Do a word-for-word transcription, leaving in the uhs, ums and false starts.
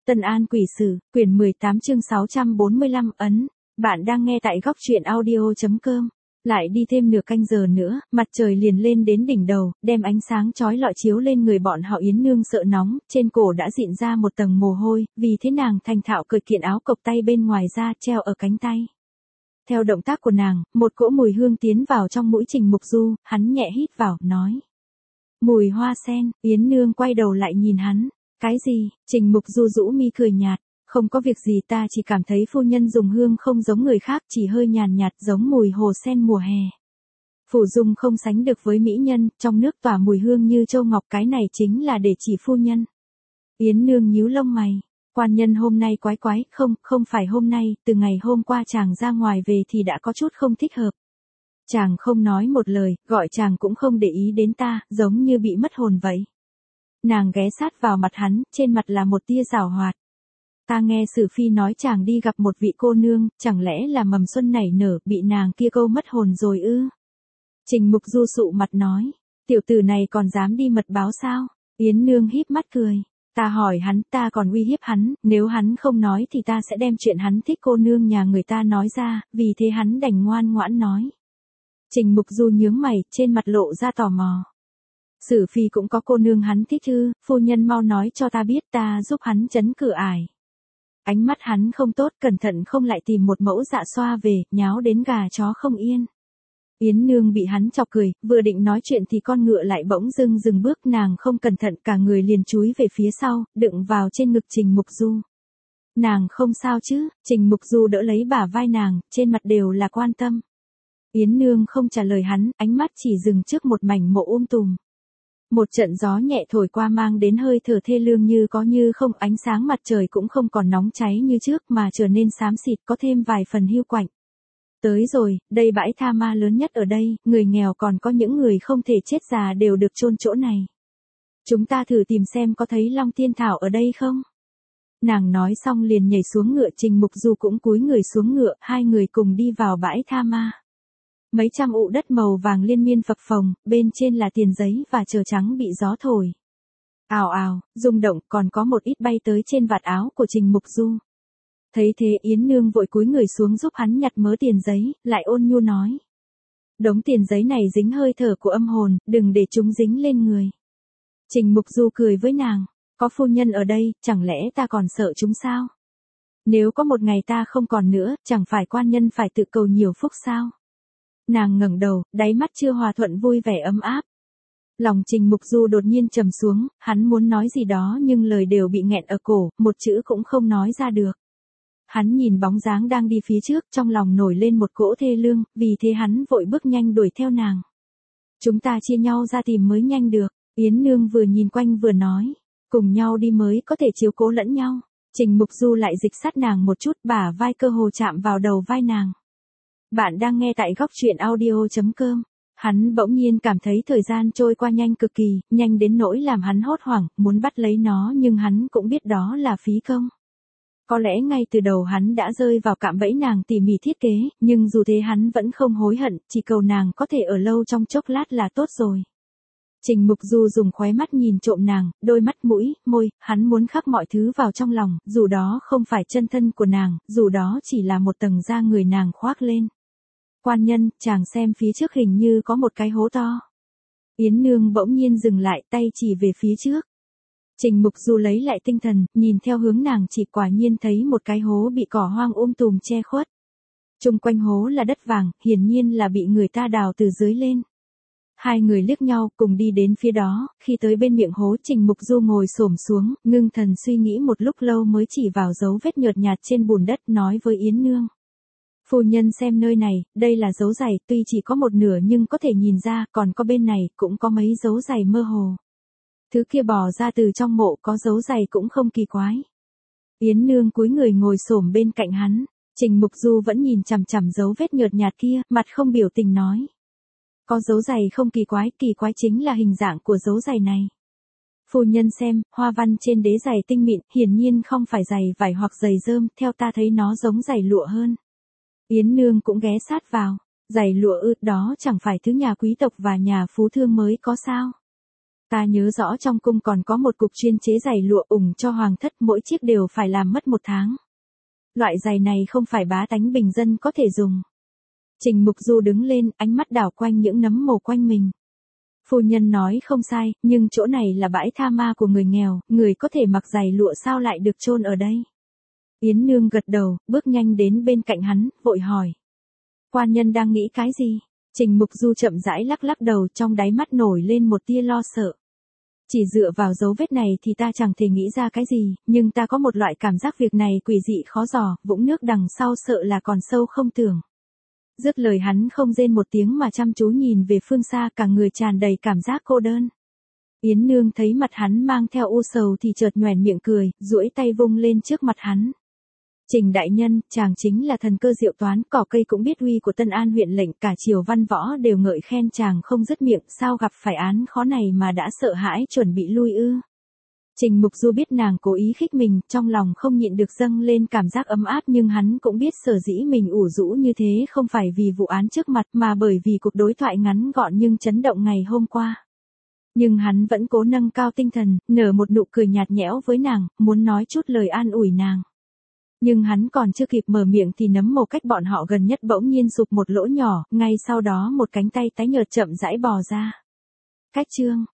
Tân An Quỷ Sử, quyển mười tám chương sáu trăm bốn mươi lăm ấn. Bạn đang nghe tại góc truyện audio.com. Lại đi thêm nửa canh giờ nữa, mặt trời liền lên đến đỉnh đầu, đem ánh sáng chói lọi chiếu lên người bọn họ. Yến Nương sợ nóng, trên cổ đã dịn ra một tầng mồ hôi, vì thế nàng thành thạo cởi kiện áo cộc tay bên ngoài ra treo ở cánh tay. Theo động tác của nàng, một cỗ mùi hương tiến vào trong mũi Trình Mục Du, hắn nhẹ hít vào, nói. Mùi hoa sen. Yến Nương quay đầu lại nhìn hắn. Cái gì? Trình Mục Du rũ mi cười nhạt. Không có việc gì, ta chỉ cảm thấy phu nhân dùng hương không giống người khác, chỉ hơi nhàn nhạt giống mùi hồ sen mùa hè. Phủ dung không sánh được với mỹ nhân, trong nước tỏa mùi hương như châu ngọc, cái này chính là để chỉ phu nhân. Yến Nương nhíu lông mày. Quan nhân hôm nay quái quái, không, không phải hôm nay, từ ngày hôm qua chàng ra ngoài về thì đã có chút không thích hợp. Chàng không nói một lời, gọi chàng cũng không để ý đến ta, giống như bị mất hồn vậy. Nàng ghé sát vào mặt hắn, trên mặt là một tia giảo hoạt. Ta nghe Sử Phi nói chàng đi gặp một vị cô nương, chẳng lẽ là mầm xuân nảy nở, bị nàng kia câu mất hồn rồi ư? Trình Mục Du sụ mặt nói, tiểu tử này còn dám đi mật báo sao? Yến Nương híp mắt cười. Ta hỏi hắn, ta còn uy hiếp hắn, nếu hắn không nói thì ta sẽ đem chuyện hắn thích cô nương nhà người ta nói ra, vì thế hắn đành ngoan ngoãn nói. Trình Mục Du nhướng mày, trên mặt lộ ra tò mò. Sử Phi cũng có cô nương hắn thích ư? Phu nhân mau nói cho ta biết, ta giúp hắn trấn cửa ải. Ánh mắt hắn không tốt, cẩn thận không lại tìm một mẫu dạ xoa về, nháo đến gà chó không yên. Yến Nương bị hắn chọc cười, vừa định nói chuyện thì con ngựa lại bỗng dưng dừng bước, nàng không cẩn thận cả người liền chúi về phía sau, đựng vào trên ngực Trình Mục Du. Nàng không sao chứ? Trình Mục Du đỡ lấy bả vai nàng, trên mặt đều là quan tâm. Yến Nương không trả lời hắn, ánh mắt chỉ dừng trước một mảnh mộ um tùm. Một trận gió nhẹ thổi qua mang đến hơi thở thê lương như có như không, ánh sáng mặt trời cũng không còn nóng cháy như trước mà trở nên xám xịt, có thêm vài phần hiu quạnh. Tới rồi, đây bãi tha ma lớn nhất ở đây, người nghèo còn có những người không thể chết già đều được chôn chỗ này. Chúng ta thử tìm xem có thấy Long Tiên Thảo ở đây không? Nàng nói xong liền nhảy xuống ngựa, Trình Mục Du cũng cúi người xuống ngựa, hai người cùng đi vào bãi tha ma. Mấy trăm ụ đất màu vàng liên miên phập phồng, bên trên là tiền giấy và chờ trắng bị gió thổi. Ào ào, rung động, còn có một ít bay tới trên vạt áo của Trình Mục Du. Thấy thế Yến Nương vội cúi người xuống giúp hắn nhặt mớ tiền giấy, lại ôn nhu nói. Đống tiền giấy này dính hơi thở của âm hồn, đừng để chúng dính lên người. Trình Mục Du cười với nàng, có phu nhân ở đây, chẳng lẽ ta còn sợ chúng sao? Nếu có một ngày ta không còn nữa, chẳng phải quan nhân phải tự cầu nhiều phúc sao? Nàng ngẩng đầu, đáy mắt chưa hòa thuận vui vẻ ấm áp. Lòng Trình Mục Du đột nhiên trầm xuống, hắn muốn nói gì đó nhưng lời đều bị nghẹn ở cổ, một chữ cũng không nói ra được. Hắn nhìn bóng dáng đang đi phía trước, trong lòng nổi lên một cỗ thê lương, vì thế hắn vội bước nhanh đuổi theo nàng. Chúng ta chia nhau ra tìm mới nhanh được. Yến Nương vừa nhìn quanh vừa nói, cùng nhau đi mới có thể chiếu cố lẫn nhau. Trình Mục Du lại dịch sát nàng một chút, bả vai cơ hồ chạm vào đầu vai nàng. Bạn đang nghe tại góc truyện audio.com. Hắn bỗng nhiên cảm thấy thời gian trôi qua nhanh cực kỳ, nhanh đến nỗi làm hắn hốt hoảng, muốn bắt lấy nó nhưng hắn cũng biết đó là phí công. Có lẽ ngay từ đầu hắn đã rơi vào cạm bẫy nàng tỉ mỉ thiết kế, nhưng dù thế hắn vẫn không hối hận, chỉ cầu nàng có thể ở lâu trong chốc lát là tốt rồi. Trình Mục Du dùng khóe mắt nhìn trộm nàng, đôi mắt mũi, môi, hắn muốn khắc mọi thứ vào trong lòng, dù đó không phải chân thân của nàng, dù đó chỉ là một tầng da người nàng khoác lên. Quan nhân, chàng xem phía trước hình như có một cái hố to. Yến Nương bỗng nhiên dừng lại, tay chỉ về phía trước. Trình Mục Du lấy lại tinh thần, nhìn theo hướng nàng chỉ, quả nhiên thấy một cái hố bị cỏ hoang um tùm che khuất. Chung quanh hố là đất vàng, hiển nhiên là bị người ta đào từ dưới lên. Hai người liếc nhau, cùng đi đến phía đó, khi tới bên miệng hố Trình Mục Du ngồi xổm xuống, ngưng thần suy nghĩ một lúc lâu mới chỉ vào dấu vết nhợt nhạt trên bùn đất, nói với Yến Nương. Phu nhân xem nơi này, đây là dấu giày, tuy chỉ có một nửa nhưng có thể nhìn ra, còn có bên này, cũng có mấy dấu giày mơ hồ. Thứ kia bò ra từ trong mộ, có dấu giày cũng không kỳ quái. Yến Nương cúi người ngồi xổm bên cạnh hắn, Trình Mục Du vẫn nhìn chằm chằm dấu vết nhợt nhạt kia, mặt không biểu tình nói. Có dấu giày không kỳ quái, kỳ quái chính là hình dạng của dấu giày này. Phu nhân xem, hoa văn trên đế giày tinh mịn, hiển nhiên không phải giày vải hoặc giày rơm, theo ta thấy nó giống giày lụa hơn. Yến Nương cũng ghé sát vào, giày lụa ư, đó chẳng phải thứ nhà quý tộc và nhà phú thương mới có sao? Ta nhớ rõ trong cung còn có một cục chuyên chế giày lụa ủng cho hoàng thất, mỗi chiếc đều phải làm mất một tháng. Loại giày này không phải bá tánh bình dân có thể dùng. Trình Mục Du đứng lên, ánh mắt đảo quanh những nấm mồ quanh mình. Phu nhân nói không sai, nhưng chỗ này là bãi tha ma của người nghèo, người có thể mặc giày lụa sao lại được chôn ở đây. Yến Nương gật đầu, bước nhanh đến bên cạnh hắn, vội hỏi. Quan nhân đang nghĩ cái gì? Trình Mục Du chậm rãi lắc lắc đầu, trong đáy mắt nổi lên một tia lo sợ. Chỉ dựa vào dấu vết này thì ta chẳng thể nghĩ ra cái gì, nhưng ta có một loại cảm giác việc này quỷ dị khó dò, vũng nước đằng sau sợ là còn sâu không tưởng. Dứt lời hắn không rên một tiếng mà chăm chú nhìn về phương xa, cả người tràn đầy cảm giác cô đơn. Yến Nương thấy mặt hắn mang theo u sầu thì chợt nhoẻn miệng cười, duỗi tay vung lên trước mặt hắn. Trình đại nhân, chàng chính là thần cơ diệu toán, cỏ cây cũng biết uy của Tân An huyện lệnh, cả triều văn võ đều ngợi khen chàng không dứt miệng, sao gặp phải án khó này mà đã sợ hãi chuẩn bị lui ư. Trình Mục Du biết nàng cố ý khích mình, trong lòng không nhịn được dâng lên cảm giác ấm áp, nhưng hắn cũng biết sở dĩ mình ủ rũ như thế không phải vì vụ án trước mặt mà bởi vì cuộc đối thoại ngắn gọn nhưng chấn động ngày hôm qua. Nhưng hắn vẫn cố nâng cao tinh thần, nở một nụ cười nhạt nhẽo với nàng, muốn nói chút lời an ủi nàng. Nhưng hắn còn chưa kịp mở miệng thì nấm mồ cách bọn họ gần nhất bỗng nhiên sụp một lỗ nhỏ, ngay sau đó một cánh tay tái nhợt chậm rãi bò ra. Cách chương